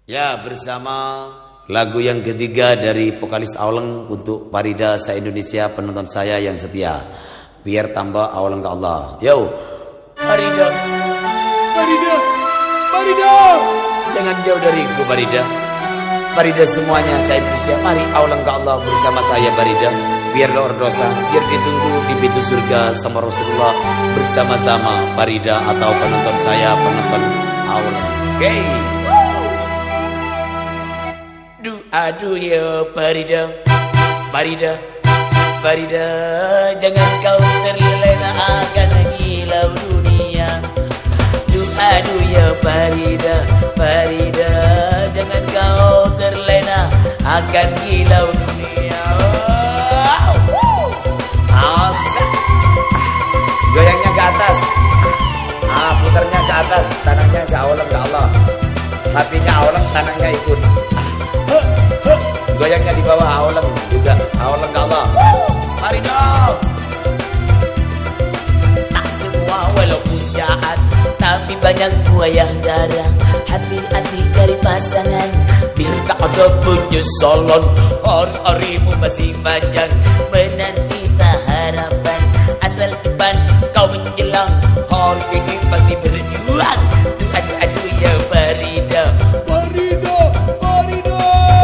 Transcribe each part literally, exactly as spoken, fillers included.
Ya, bersama lagu yang ketiga dari vokalis Auleng untuk Farida se-Indonesia, penonton saya yang setia. Biar tambah Auleng ke Allah. Yo, Farida, Farida, Farida. Jangan jauh dariku, Farida. Farida semuanya saya Indonesia. Mari Auleng ke Allah bersama saya, Farida. Biar luar dosa, biar ditunggu di pintu surga sama Rasulullah. Bersama-sama Farida atau penonton saya, penonton Auleng. Oke. Okay. Aduh ya Farida, Farida, Farida, jangan kau terlena akan hilau dunia. Duh, aduh ya Farida, Farida, jangan kau terlena akan hilau dunia. Asik. Goyangnya ke atas, ah putarnya ke atas, tangannya ke Auleng ke Allah, hatinya Auleng, tangannya ikut. Goyangnya di bawah Auleng juga, Auleng ke Allah. Mari dong. Tak semua walaupun jahat, tapi banyak buaya darah. Hati-hati cari pasangan, biar tak ada penyesalan. Hari-harimu masih panjang, menanti seharapan. Asal depan kau menjelang, hari ini pasti berjuang. Aduh-aduh ya Farida, Farida, Farida.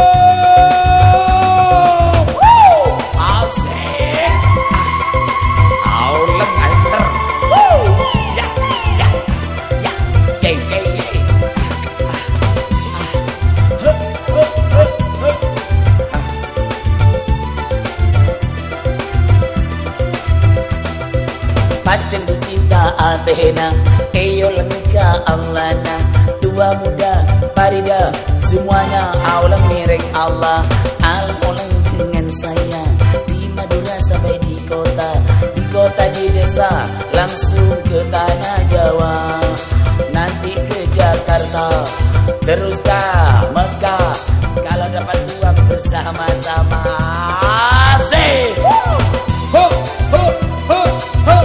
Pacendu cinta Athena, Eyo lengka Allana. Dua muda Farida, semuanya Auleng miring Allah. Auleng dengan saya, di Madura sampai di kota, di kota di desa, langsung ke tanah Jawa. Nanti ke Jakarta, terus ke Mekah, kalau dapat uang bersama-sama. Asik. Ho, ho, ho, ho.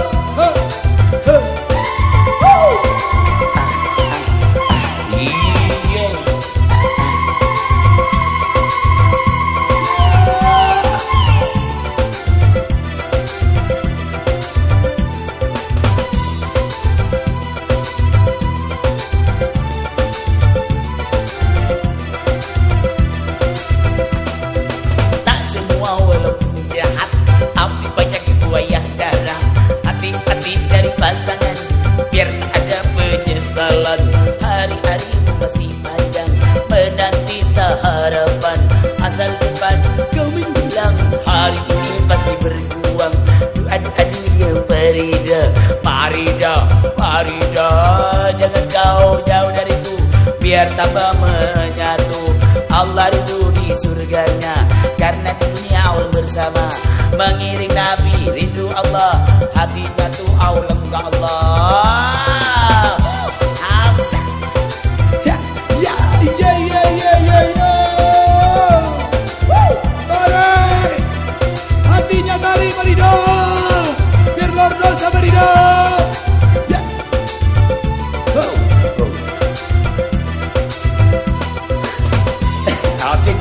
Hari-harimu masih panjang, menanti seharapan. Asal depan kau menjelang, hari ini pasti berjuang. Aduh-aduh ya Farida, Farida, Farida, jangan kau jauh dariku, biar tambah menyatu. Allah rindu di surganya, karena dunia Auleng bersama. Mengiring Nabi, rindu Allah, hatinya tuh Auleng ke Allah. Farida, biar luar dosa Farida. Ya. Go, go. Asik.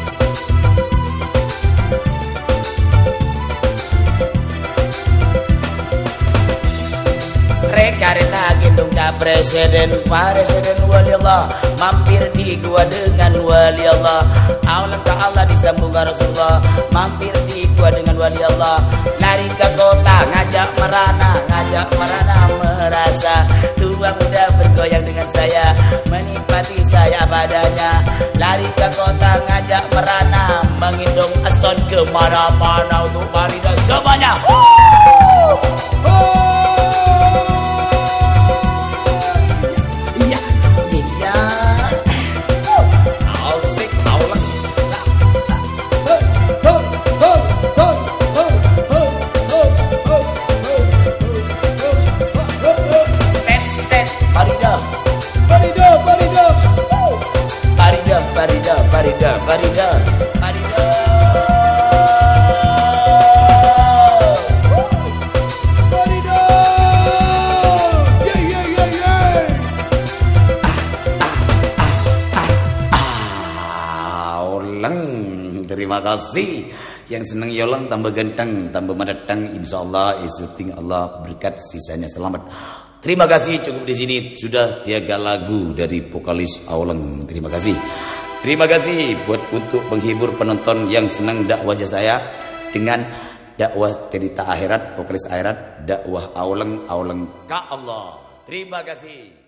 Rekarena gendong ka presiden, presiden wali Allah, mampir di gua dengan wali Allah. Auleng ke Allah disambung ke Rasulullah, mampir di gua dengan wali Allah. Lari ke kota, ngajak merana, ngajak merana merasa. Tua muda bergoyang dengan saya, menikmati saya padanya. Lari ke kota, ngajak merana, mengindong ason kemana-mana untuk Farida semuanya. Farida, Farida, Farida, Farida. Auleng. Terima kasih. Yang senang yolong tambah ganteng, tambah mendatang. Insyaallah isuting Allah berkat sisanya selamat. Terima kasih, cukup di sini sudah tiga lagu dari vokalis Auleng. Terima kasih. Terima kasih buat untuk menghibur penonton yang senang dakwahnya saya dengan dakwah cerita akhirat, vokalis akhirat, dakwah Auleng, Auleng ka Allah. Terima kasih.